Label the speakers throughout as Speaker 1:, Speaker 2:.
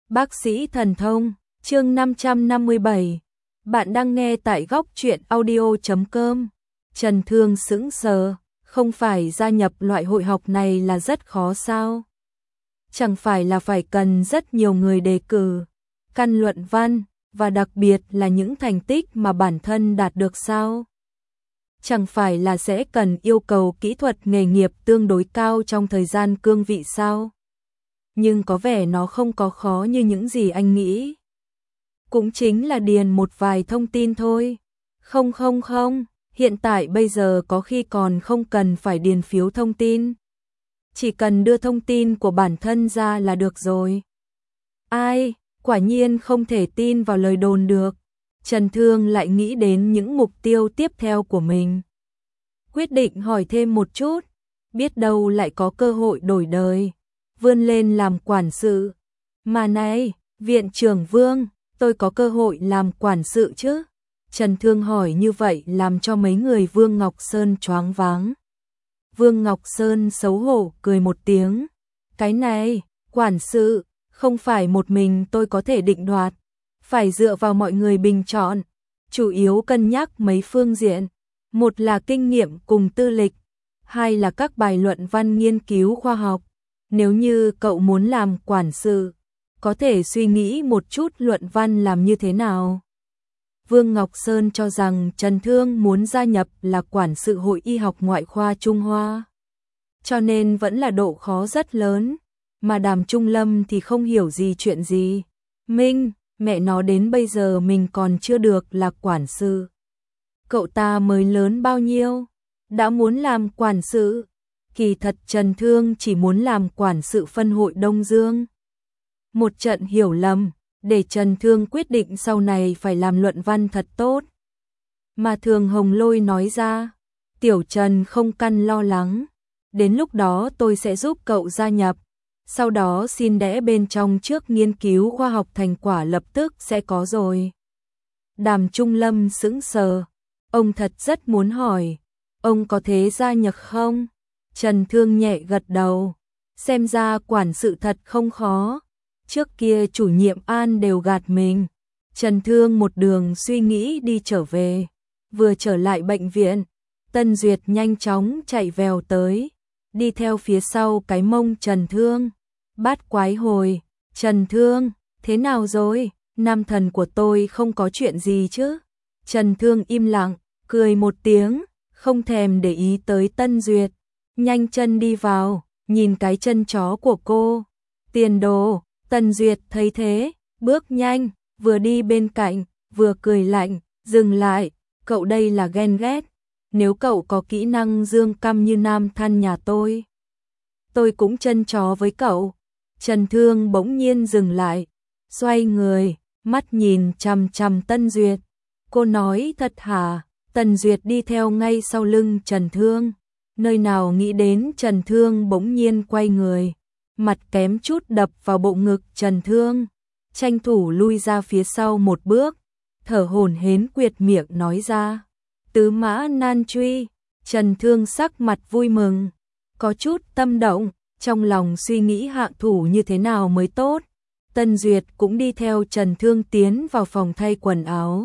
Speaker 1: Bác sĩ thần thông, chương 557. Bạn đang nghe tại góc truyện audio.com. Trần Thương sững sờ, không phải gia nhập loại hội học này là rất khó sao? Chẳng phải là phải cần rất nhiều người đề cử, căn luận văn, và đặc biệt là những thành tích mà bản thân đạt được sao? Chẳng phải là sẽ cần yêu cầu kỹ thuật nghề nghiệp tương đối cao trong thời gian cương vị sao? Nhưng có vẻ nó không có khó như những gì anh nghĩ. Cũng chính là điền một vài thông tin thôi. Không, hiện tại bây giờ có khi còn không cần phải điền phiếu thông tin. Chỉ cần đưa thông tin của bản thân ra là được rồi. Ai, quả nhiên không thể tin vào lời đồn được. Trần Thương lại nghĩ đến những mục tiêu tiếp theo của mình. Quyết định hỏi thêm một chút, biết đâu lại có cơ hội đổi đời, vươn lên làm quản sự. Mà này, viện trưởng Vương, tôi có cơ hội làm quản sự chứ? Trần Thương hỏi như vậy làm cho mấy người Vương Ngọc Sơn choáng váng. Vương Ngọc Sơn xấu hổ cười một tiếng. Cái này, quản sự, không phải một mình tôi có thể định đoạt, phải dựa vào mọi người bình chọn, chủ yếu cân nhắc mấy phương diện. Một là kinh nghiệm cùng tư lịch, hai là các bài luận văn nghiên cứu khoa học. Nếu như cậu muốn làm quản sự, có thể suy nghĩ một chút luận văn làm như thế nào. Vương Ngọc Sơn cho rằng Trần Thương muốn gia nhập là quản sự Hội Y học Ngoại khoa Trung Hoa, cho nên vẫn là độ khó rất lớn, mà Đàm Trung Lâm thì không hiểu gì chuyện gì. Minh, mẹ nó đến bây giờ mình còn chưa được là quản sự. Cậu ta mới lớn bao nhiêu, đã muốn làm quản sự. Kỳ thật Trần Thương chỉ muốn làm quản sự phân hội Đông Dương. Một trận hiểu lầm, để Trần Thương quyết định sau này phải làm luận văn thật tốt. Mà Thường Hồng Lôi nói ra, Tiểu Trần không cần lo lắng, đến lúc đó tôi sẽ giúp cậu gia nhập, sau đó xin đẽ bên trong trước nghiên cứu khoa học thành quả lập tức sẽ có rồi. Đàm Trung Lâm sững sờ, ông thật rất muốn hỏi, ông có thế gia nhập không? Trần Thương nhẹ gật đầu, xem ra quản sự thật không khó. Trước kia chủ nhiệm An đều gạt mình. Trần Thương một đường suy nghĩ đi trở về. Vừa trở lại bệnh viện, Tân Duyệt nhanh chóng chạy vèo tới, đi theo phía sau cái mông Trần Thương. Bát quái hồi, Trần Thương, thế nào rồi? Nam thần của tôi không có chuyện gì chứ? Trần Thương im lặng, cười một tiếng, không thèm để ý tới Tân Duyệt. Nhanh chân đi vào, nhìn cái chân chó của cô. Tiền đồ. Tân Duyệt thấy thế, bước nhanh, vừa đi bên cạnh, vừa cười lạnh, dừng lại, cậu đây là ghen ghét. Nếu cậu có kỹ năng dương căm như nam than nhà tôi cũng chân chó với cậu. Trần Thương bỗng nhiên dừng lại, xoay người, mắt nhìn chằm chằm Tân Duyệt. Cô nói thật hả? Tân Duyệt đi theo ngay sau lưng Trần Thương. Nơi nào nghĩ đến Trần Thương bỗng nhiên quay người, mặt kém chút đập vào bộ ngực Trần Thương, tranh thủ lui ra phía sau một bước, thở hổn hển quyệt miệng nói ra, tứ mã nan truy. Trần Thương sắc mặt vui mừng, có chút tâm động, trong lòng suy nghĩ hạ thủ như thế nào mới tốt. Tân Duyệt cũng đi theo Trần Thương tiến vào phòng thay quần áo.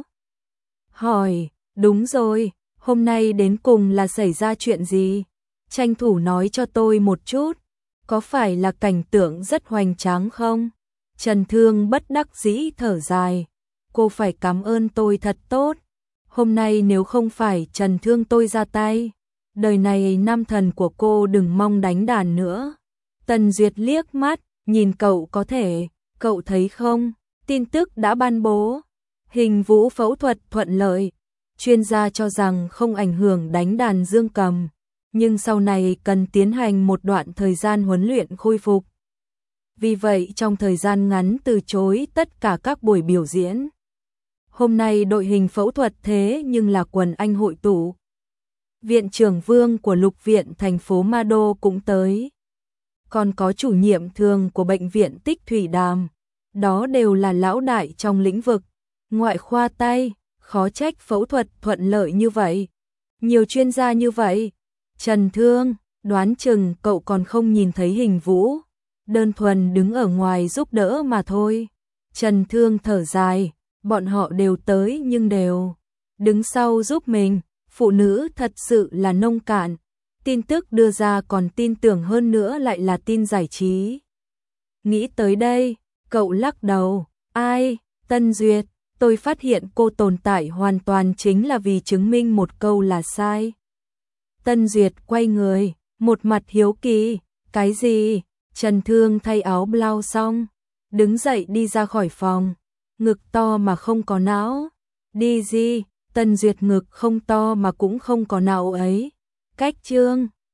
Speaker 1: Hỏi, đúng rồi, hôm nay đến cùng là xảy ra chuyện gì? Tranh thủ nói cho tôi một chút. Có phải là cảnh tượng rất hoành tráng không? Trần Thương bất đắc dĩ thở dài. Cô phải cảm ơn tôi thật tốt. Hôm nay nếu không phải Trần Thương tôi ra tay, đời này nam thần của cô đừng mong đánh đàn nữa. Tần Duyệt liếc mắt, nhìn cậu có thể, cậu thấy không? Tin tức đã ban bố. Hình Vũ phẫu thuật thuận lợi. Chuyên gia cho rằng không ảnh hưởng đánh đàn dương cầm, nhưng sau này cần tiến hành một đoạn thời gian huấn luyện khôi phục. Vì vậy trong thời gian ngắn từ chối tất cả các buổi biểu diễn. Hôm nay đội hình phẫu thuật thế nhưng là quần anh hội tụ. Viện trưởng Vương của Lục viện thành phố Ma Đô cũng tới. Còn có chủ nhiệm thường của bệnh viện Tích Thủy Đàm. Đó đều là lão đại trong lĩnh vực ngoại khoa tay, khó trách phẫu thuật thuận lợi như vậy. Nhiều chuyên gia như vậy. Trần Thương, đoán chừng cậu còn không nhìn thấy Hình Vũ, đơn thuần đứng ở ngoài giúp đỡ mà thôi. Trần Thương thở dài, bọn họ đều tới nhưng đều đứng sau giúp mình, phụ nữ thật sự là nông cạn. Tin tức đưa ra còn tin tưởng hơn nữa lại là tin giải trí. Nghĩ tới đây, cậu lắc đầu, ai, Tân Duyệt, tôi phát hiện cô tồn tại hoàn toàn chính là vì chứng minh một câu là sai. Tân Duyệt quay người, một mặt hiếu kỳ, cái gì? Trần Thương thay áo blau xong, đứng dậy đi ra khỏi phòng, ngực to mà không có não. Đi gì? Tân Duyệt ngực không to mà cũng không có não ấy. Cách trương.